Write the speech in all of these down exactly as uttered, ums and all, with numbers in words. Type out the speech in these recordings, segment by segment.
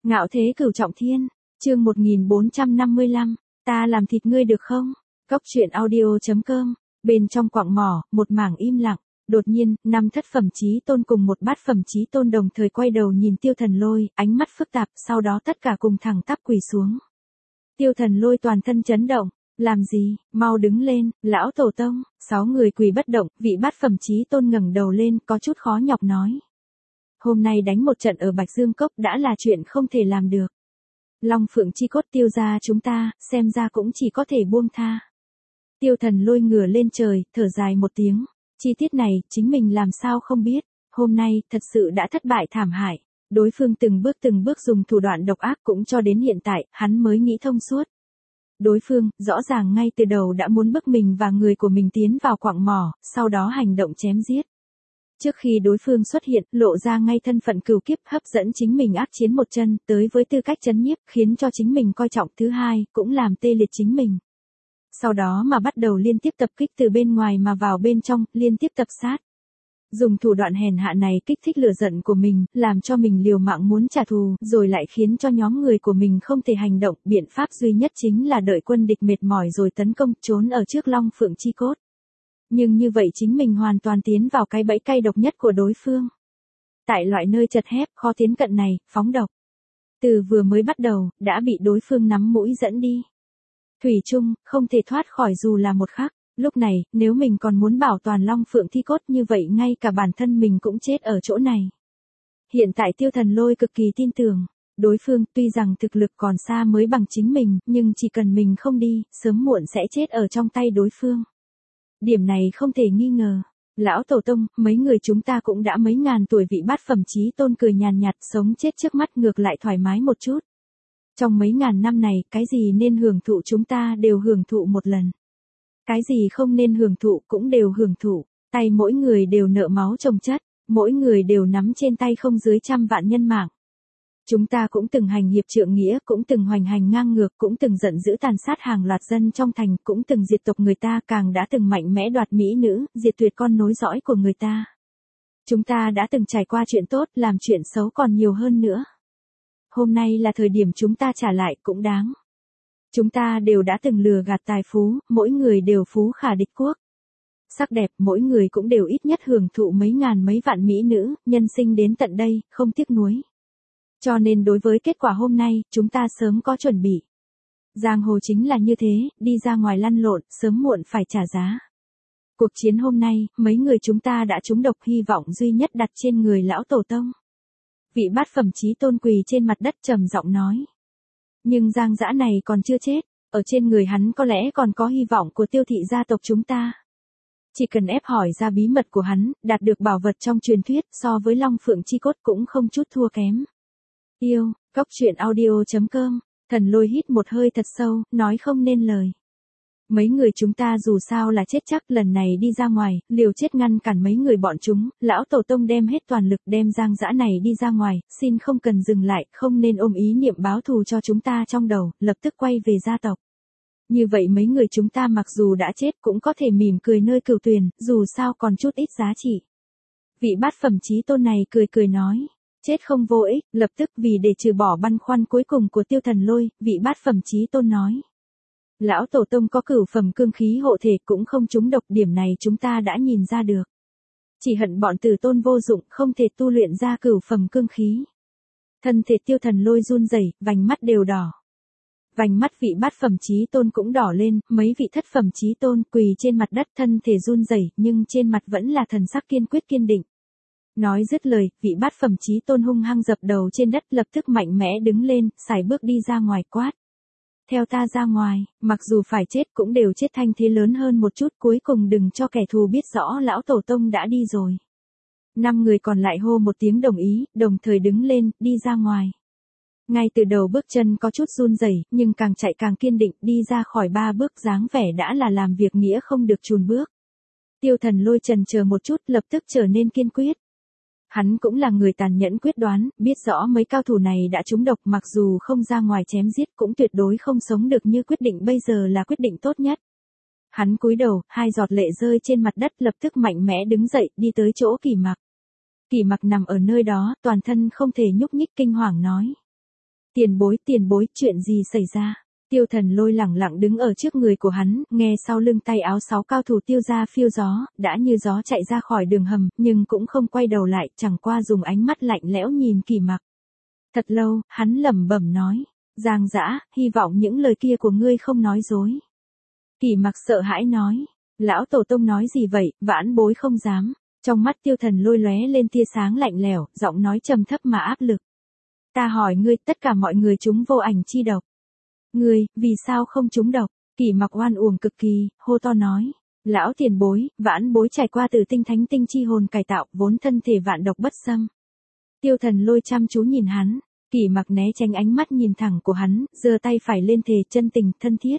Ngạo thế cửu trọng thiên, chương một nghìn bốn trăm năm mươi lăm, ta làm thịt ngươi được không? Cốc truyện audio chấm com, bên trong quặng mỏ, một mảng im lặng, đột nhiên, năm thất phẩm chí tôn cùng một bát phẩm chí tôn đồng thời quay đầu nhìn Tiêu Thần Lôi, ánh mắt phức tạp, sau đó tất cả cùng thẳng tắp quỳ xuống. Tiêu Thần Lôi toàn thân chấn động, làm gì, mau đứng lên, lão tổ tông, sáu người quỳ bất động, vị bát phẩm chí tôn ngẩng đầu lên, có chút khó nhọc nói. Hôm nay đánh một trận ở Bạch Dương Cốc đã là chuyện không thể làm được. Long Phượng chi cốt Tiêu gia chúng ta, xem ra cũng chỉ có thể buông tha. Tiêu Thần Lôi ngửa lên trời, thở dài một tiếng. Chi tiết này, chính mình làm sao không biết. Hôm nay, thật sự đã thất bại thảm hại. Đối phương từng bước từng bước dùng thủ đoạn độc ác cũng cho đến hiện tại, hắn mới nghĩ thông suốt. Đối phương, rõ ràng ngay từ đầu đã muốn bức mình và người của mình tiến vào quặng mỏ, sau đó hành động chém giết. Trước khi đối phương xuất hiện, lộ ra ngay thân phận cửu kiếp hấp dẫn chính mình ác chiến một chân, tới với tư cách chấn nhiếp, khiến cho chính mình coi trọng. Thứ hai, cũng làm tê liệt chính mình. Sau đó mà bắt đầu liên tiếp tập kích từ bên ngoài mà vào bên trong, liên tiếp tập sát. Dùng thủ đoạn hèn hạ này kích thích lửa giận của mình, làm cho mình liều mạng muốn trả thù, rồi lại khiến cho nhóm người của mình không thể hành động. Biện pháp duy nhất chính là đợi quân địch mệt mỏi rồi tấn công, trốn ở trước Long Phượng chi cốt. Nhưng như vậy chính mình hoàn toàn tiến vào cái bẫy cay độc nhất của đối phương. Tại loại nơi chật hẹp, khó tiến cận này, phóng độc. Từ vừa mới bắt đầu, đã bị đối phương nắm mũi dẫn đi. Thủy chung, không thể thoát khỏi dù là một khắc. Lúc này, nếu mình còn muốn bảo toàn Long Phượng thi cốt như vậy ngay cả bản thân mình cũng chết ở chỗ này. Hiện tại Tiêu Thần Lôi cực kỳ tin tưởng. Đối phương, tuy rằng thực lực còn xa mới bằng chính mình, nhưng chỉ cần mình không đi, sớm muộn sẽ chết ở trong tay đối phương. Điểm này không thể nghi ngờ. Lão Tổ Tông, mấy người chúng ta cũng đã mấy ngàn tuổi, vị bát phẩm chí tôn cười nhàn nhạt, sống chết trước mắt ngược lại thoải mái một chút. Trong mấy ngàn năm này, cái gì nên hưởng thụ chúng ta đều hưởng thụ một lần. Cái gì không nên hưởng thụ cũng đều hưởng thụ. Tay mỗi người đều nợ máu chồng chất, mỗi người đều nắm trên tay không dưới trăm vạn nhân mạng. Chúng ta cũng từng hành hiệp trượng nghĩa, cũng từng hoành hành ngang ngược, cũng từng giận dữ tàn sát hàng loạt dân trong thành, cũng từng diệt tộc người ta, càng đã từng mạnh mẽ đoạt mỹ nữ, diệt tuyệt con nối dõi của người ta. Chúng ta đã từng trải qua chuyện tốt, làm chuyện xấu còn nhiều hơn nữa. Hôm nay là thời điểm chúng ta trả lại cũng đáng. Chúng ta đều đã từng lừa gạt tài phú, mỗi người đều phú khả địch quốc. Sắc đẹp, mỗi người cũng đều ít nhất hưởng thụ mấy ngàn mấy vạn mỹ nữ, nhân sinh đến tận đây, không tiếc nuối. Cho nên đối với kết quả hôm nay, chúng ta sớm có chuẩn bị. Giang hồ chính là như thế, đi ra ngoài lăn lộn, sớm muộn phải trả giá. Cuộc chiến hôm nay, mấy người chúng ta đã trúng độc, hy vọng duy nhất đặt trên người lão tổ tông. Vị bát phẩm chí tôn quỳ trên mặt đất trầm giọng nói. Nhưng Giang Dã này còn chưa chết, ở trên người hắn có lẽ còn có hy vọng của Tiêu thị gia tộc chúng ta. Chỉ cần ép hỏi ra bí mật của hắn, đạt được bảo vật trong truyền thuyết, so với Long Phượng chi cốt cũng không chút thua kém. Yêu, cốc truyện audio chấm com, Thần Lôi hít một hơi thật sâu, nói không nên lời. Mấy người chúng ta dù sao là chết chắc, lần này đi ra ngoài, liều chết ngăn cản mấy người bọn chúng, lão tổ tông đem hết toàn lực đem Giang Dã này đi ra ngoài, xin không cần dừng lại, không nên ôm ý niệm báo thù cho chúng ta trong đầu, lập tức quay về gia tộc. Như vậy mấy người chúng ta mặc dù đã chết cũng có thể mỉm cười nơi cửu tuyền, dù sao còn chút ít giá trị. Vị bát phẩm chí tôn này cười cười nói. Chết không vô ích, lập tức vì để trừ bỏ băn khoăn cuối cùng của Tiêu Thần Lôi, vị bát phẩm chí tôn nói. Lão tổ tông có cửu phẩm cương khí hộ thể cũng không trúng độc, điểm này chúng ta đã nhìn ra được. Chỉ hận bọn tử tôn vô dụng, không thể tu luyện ra cửu phẩm cương khí. Thân thể Tiêu Thần Lôi run rẩy, vành mắt đều đỏ. Vành mắt vị bát phẩm chí tôn cũng đỏ lên, mấy vị thất phẩm chí tôn quỳ trên mặt đất, thân thể run rẩy, nhưng trên mặt vẫn là thần sắc kiên quyết kiên định. Nói dứt lời, vị bát phẩm chí tôn hung hăng dập đầu trên đất, lập tức mạnh mẽ đứng lên, sải bước đi ra ngoài quát. Theo ta ra ngoài, mặc dù phải chết cũng đều chết thanh thế lớn hơn một chút, cuối cùng đừng cho kẻ thù biết rõ lão tổ tông đã đi rồi. Năm người còn lại hô một tiếng đồng ý, đồng thời đứng lên, đi ra ngoài. Ngay từ đầu bước chân có chút run rẩy, nhưng càng chạy càng kiên định, đi ra khỏi ba bước dáng vẻ đã là làm việc nghĩa không được chùn bước. Tiêu Thần Lôi chần chờ một chút, lập tức trở nên kiên quyết. Hắn cũng là người tàn nhẫn quyết đoán, biết rõ mấy cao thủ này đã trúng độc, mặc dù không ra ngoài chém giết cũng tuyệt đối không sống được, như quyết định bây giờ là quyết định tốt nhất. Hắn cúi đầu, hai giọt lệ rơi trên mặt đất, lập tức mạnh mẽ đứng dậy, đi tới chỗ Kỳ Mặc. Kỳ Mặc nằm ở nơi đó, toàn thân không thể nhúc nhích, kinh hoàng nói. Tiền bối, tiền bối, chuyện gì xảy ra? Tiêu Thần Lôi lẳng lặng đứng ở trước người của hắn, nghe sau lưng tay áo sáu cao thủ Tiêu gia phiêu gió, đã như gió chạy ra khỏi đường hầm, nhưng cũng không quay đầu lại, chẳng qua dùng ánh mắt lạnh lẽo nhìn Kỷ Mặc. Thật lâu, hắn lẩm bẩm nói, Giang Dã, hy vọng những lời kia của ngươi không nói dối. Kỷ Mặc sợ hãi nói, lão tổ tông nói gì vậy, vãn bối không dám. Trong mắt Tiêu Thần Lôi lóe lên tia sáng lạnh lẽo, giọng nói trầm thấp mà áp lực. Ta hỏi ngươi, tất cả mọi người chúng vô ảnh chi độc. Ngươi, vì sao không trúng độc? Kỷ Mặc oan uổng cực kỳ, hô to nói. Lão tiền bối, vãn bối trải qua từ tinh thánh tinh chi hồn cải tạo, vốn thân thể vạn độc bất xâm. Tiêu Thần Lôi chăm chú nhìn hắn, Kỷ Mặc né tránh ánh mắt nhìn thẳng của hắn, giơ tay phải lên thề chân tình, thân thiết.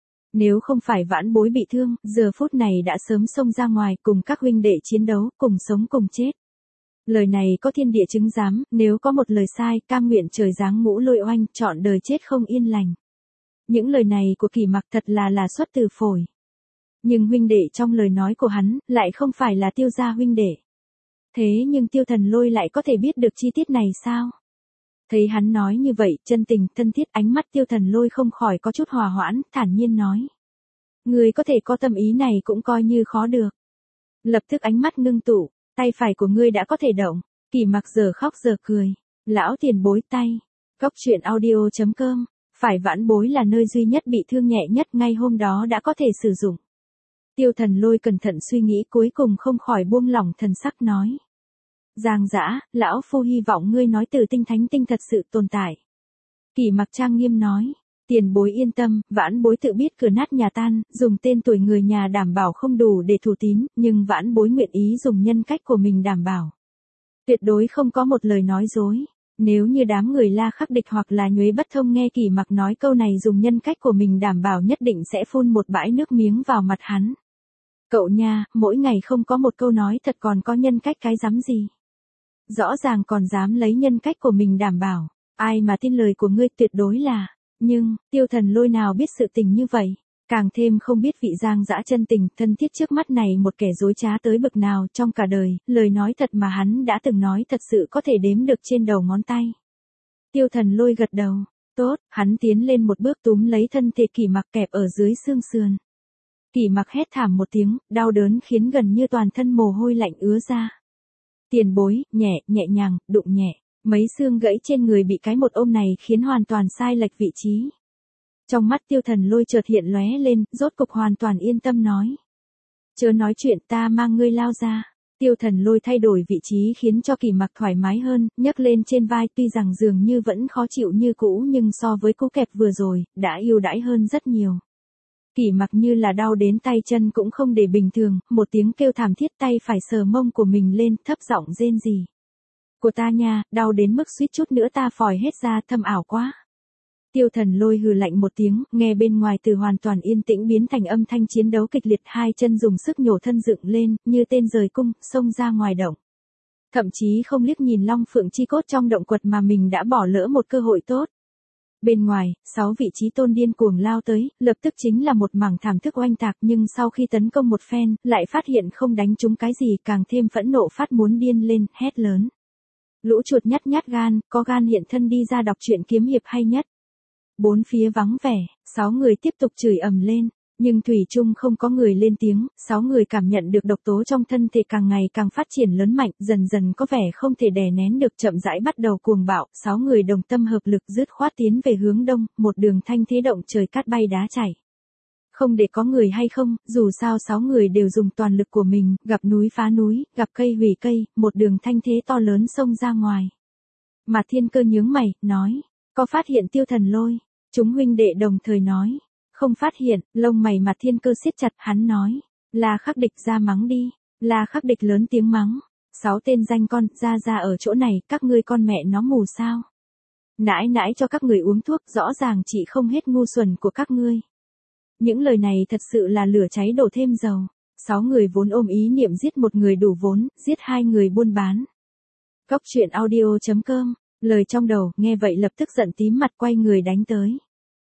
Nếu không phải vãn bối bị thương, giờ phút này đã sớm xông ra ngoài cùng các huynh đệ chiến đấu, cùng sống cùng chết. Lời này có thiên địa chứng giám, nếu có một lời sai, cam nguyện trời giáng ngũ lôi oanh, chọn đời chết không yên lành. Những lời này của Kỷ Mặc thật là là xuất từ phổi. Nhưng huynh đệ trong lời nói của hắn, lại không phải là Tiêu gia huynh đệ. Thế nhưng Tiêu Thần Lôi lại có thể biết được chi tiết này sao? Thấy hắn nói như vậy, chân tình, thân thiết, ánh mắt Tiêu Thần Lôi không khỏi có chút hòa hoãn, thản nhiên nói. Người có thể có tâm ý này cũng coi như khó được. Lập tức ánh mắt ngưng tụ, tay phải của ngươi đã có thể động. Kỷ Mặc giờ khóc giờ cười. Lão tiền bối tay. Góc truyện audio chấm com. Phải vãn bối là nơi duy nhất bị thương nhẹ nhất, ngay hôm đó đã có thể sử dụng. Tiêu Thần Lôi cẩn thận suy nghĩ, cuối cùng không khỏi buông lỏng thần sắc nói. Giang Dã, lão phu hy vọng ngươi nói từ tinh thánh tinh thật sự tồn tại. Kỷ Mặc trang nghiêm nói. Tiền bối yên tâm, vãn bối tự biết cửa nát nhà tan, dùng tên tuổi người nhà đảm bảo không đủ để thủ tín, nhưng vãn bối nguyện ý dùng nhân cách của mình đảm bảo. Tuyệt đối không có một lời nói dối. Nếu như đám người La Khắc Địch hoặc là Nhuế Bất Thông nghe Kỷ Mặc nói câu này dùng nhân cách của mình đảm bảo nhất định sẽ phun một bãi nước miếng vào mặt hắn. Cậu nha, mỗi ngày không có một câu nói thật còn có nhân cách cái dám gì. Rõ ràng còn dám lấy nhân cách của mình đảm bảo. Ai mà tin lời của ngươi, tuyệt đối là. Nhưng, Tiêu Thần Lôi nào biết sự tình như vậy. Càng thêm không biết vị Giang Dã chân tình, thân thiết trước mắt này một kẻ dối trá tới bực nào trong cả đời, lời nói thật mà hắn đã từng nói thật sự có thể đếm được trên đầu ngón tay. Tiêu Thần Lôi gật đầu, tốt, hắn tiến lên một bước túm lấy thân thể Kỷ Mặc kẹp ở dưới xương sườn. Kỷ Mặc hét thảm một tiếng, đau đớn khiến gần như toàn thân mồ hôi lạnh ứa ra. Tiền bối, nhẹ, nhẹ nhàng, đụng nhẹ, mấy xương gãy trên người bị cái một ôm này khiến hoàn toàn sai lệch vị trí. Trong mắt Tiêu Thần Lôi chợt hiện lóe lên, rốt cục hoàn toàn yên tâm nói. Chớ nói chuyện, ta mang ngươi lao ra. Tiêu Thần Lôi thay đổi vị trí khiến cho Kỷ Mặc thoải mái hơn, nhấc lên trên vai, tuy rằng dường như vẫn khó chịu như cũ nhưng so với cú kẹp vừa rồi, đã ưu đãi hơn rất nhiều. Kỷ Mặc như là đau đến tay chân cũng không để bình thường, một tiếng kêu thảm thiết, tay phải sờ mông của mình lên, thấp giọng rên rỉ. Của ta nha, đau đến mức suýt chút nữa ta phòi hết ra, thâm ảo quá. Tiêu Thần Lôi hừ lạnh một tiếng, nghe bên ngoài từ hoàn toàn yên tĩnh biến thành âm thanh chiến đấu kịch liệt, hai chân dùng sức nhổ thân dựng lên, như tên rời cung, xông ra ngoài động. Thậm chí không liếc nhìn long phượng chi cốt trong động quật mà mình đã bỏ lỡ một cơ hội tốt. Bên ngoài, sáu vị trí tôn điên cuồng lao tới, lập tức chính là một mảng thảm thức oanh tạc, nhưng sau khi tấn công một phen, lại phát hiện không đánh trúng cái gì, càng thêm phẫn nộ phát muốn điên lên, hét lớn. Lũ chuột nhát nhát gan, có gan hiện thân đi ra đọc truyện kiếm hiệp hay nhất. Bốn phía vắng vẻ, sáu người tiếp tục chửi ầm lên, nhưng thủy chung không có người lên tiếng, sáu người cảm nhận được độc tố trong thân thể càng ngày càng phát triển lớn mạnh, dần dần có vẻ không thể đè nén được, chậm rãi bắt đầu cuồng bạo, sáu người đồng tâm hợp lực dứt khoát tiến về hướng đông, một đường thanh thế động trời cát bay đá chảy. Không để có người hay không, dù sao sáu người đều dùng toàn lực của mình, gặp núi phá núi, gặp cây hủy cây, một đường thanh thế to lớn xông ra ngoài. Mà Thiên Cơ nhướng mày, nói, có phát hiện Tiêu Thần Lôi? Chúng huynh đệ đồng thời nói, không phát hiện, lông mày Mặt Thiên Cơ siết chặt, hắn nói, La Khắc Địch ra mắng đi. La Khắc Địch lớn tiếng mắng, sáu tên danh con, ra ra ở chỗ này, các ngươi con mẹ nó mù sao? Nãi nãi cho các người uống thuốc, rõ ràng chị không hết ngu xuẩn của các ngươi. Những lời này thật sự là lửa cháy đổ thêm dầu. Sáu người vốn ôm ý niệm giết một người đủ vốn, giết hai người buôn bán. Góc truyện audio chấm com, lời trong đầu, nghe vậy lập tức giận tím mặt quay người đánh tới.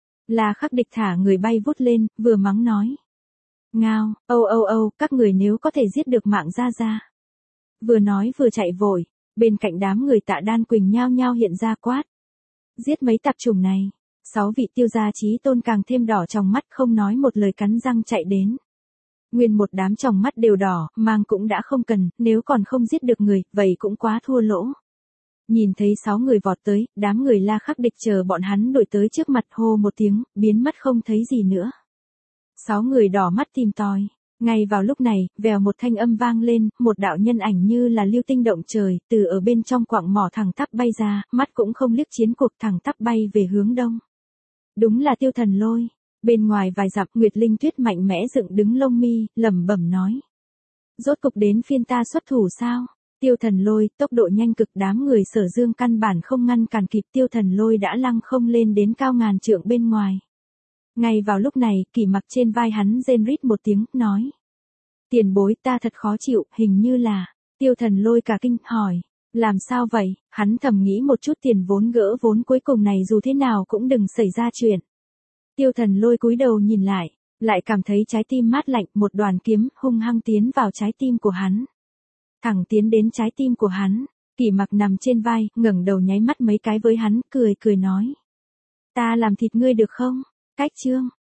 La Khắc Địch thả người bay vút lên, vừa mắng nói. Ngao, âu âu âu, các người nếu có thể giết được mạng ra ra. Vừa nói vừa chạy vội, bên cạnh đám người Tạ Đan Quỳnh nhao nhao hiện ra quát. Giết mấy tạp chủng này. Sáu vị tiêu gia chí tôn càng thêm đỏ trong mắt không nói một lời cắn răng chạy đến. Nguyên một đám trong mắt đều đỏ, mang cũng đã không cần, nếu còn không giết được người, vậy cũng quá thua lỗ. Nhìn thấy sáu người vọt tới, đám người La Khắc Địch chờ bọn hắn đuổi tới trước mặt hô một tiếng, biến mất không thấy gì nữa. Sáu người đỏ mắt tìm tòi. Ngay vào lúc này, vèo một thanh âm vang lên, một đạo nhân ảnh như là lưu tinh động trời, từ ở bên trong quặng mỏ thẳng tắp bay ra, mắt cũng không liếc chiến cuộc thẳng tắp bay về hướng đông. Đúng là Tiêu Thần Lôi. Bên ngoài vài dặm Nguyệt Linh Tuyết mạnh mẽ dựng đứng lông mi, lẩm bẩm nói. Rốt cục đến phiên ta xuất thủ sao? Tiêu Thần Lôi, tốc độ nhanh cực, đám người Sở Dương căn bản không ngăn cản kịp, Tiêu Thần Lôi đã lăng không lên đến cao ngàn trượng bên ngoài. Ngay vào lúc này, Kỷ Mặc trên vai hắn rên rít một tiếng, nói. Tiền bối, ta thật khó chịu, hình như là. Tiêu Thần Lôi cả kinh, hỏi. Làm sao vậy? Hắn thầm nghĩ một chút, tiền vốn gỡ vốn cuối cùng này dù thế nào cũng đừng xảy ra chuyện. Tiêu Thần Lôi cúi đầu nhìn lại, lại cảm thấy trái tim mát lạnh, một đoàn kiếm hung hăng tiến vào trái tim của hắn. Thẳng tiến đến trái tim của hắn, Kỷ Mặc nằm trên vai, ngẩng đầu nháy mắt mấy cái với hắn, cười cười nói. Ta làm thịt ngươi được không? Cách chương.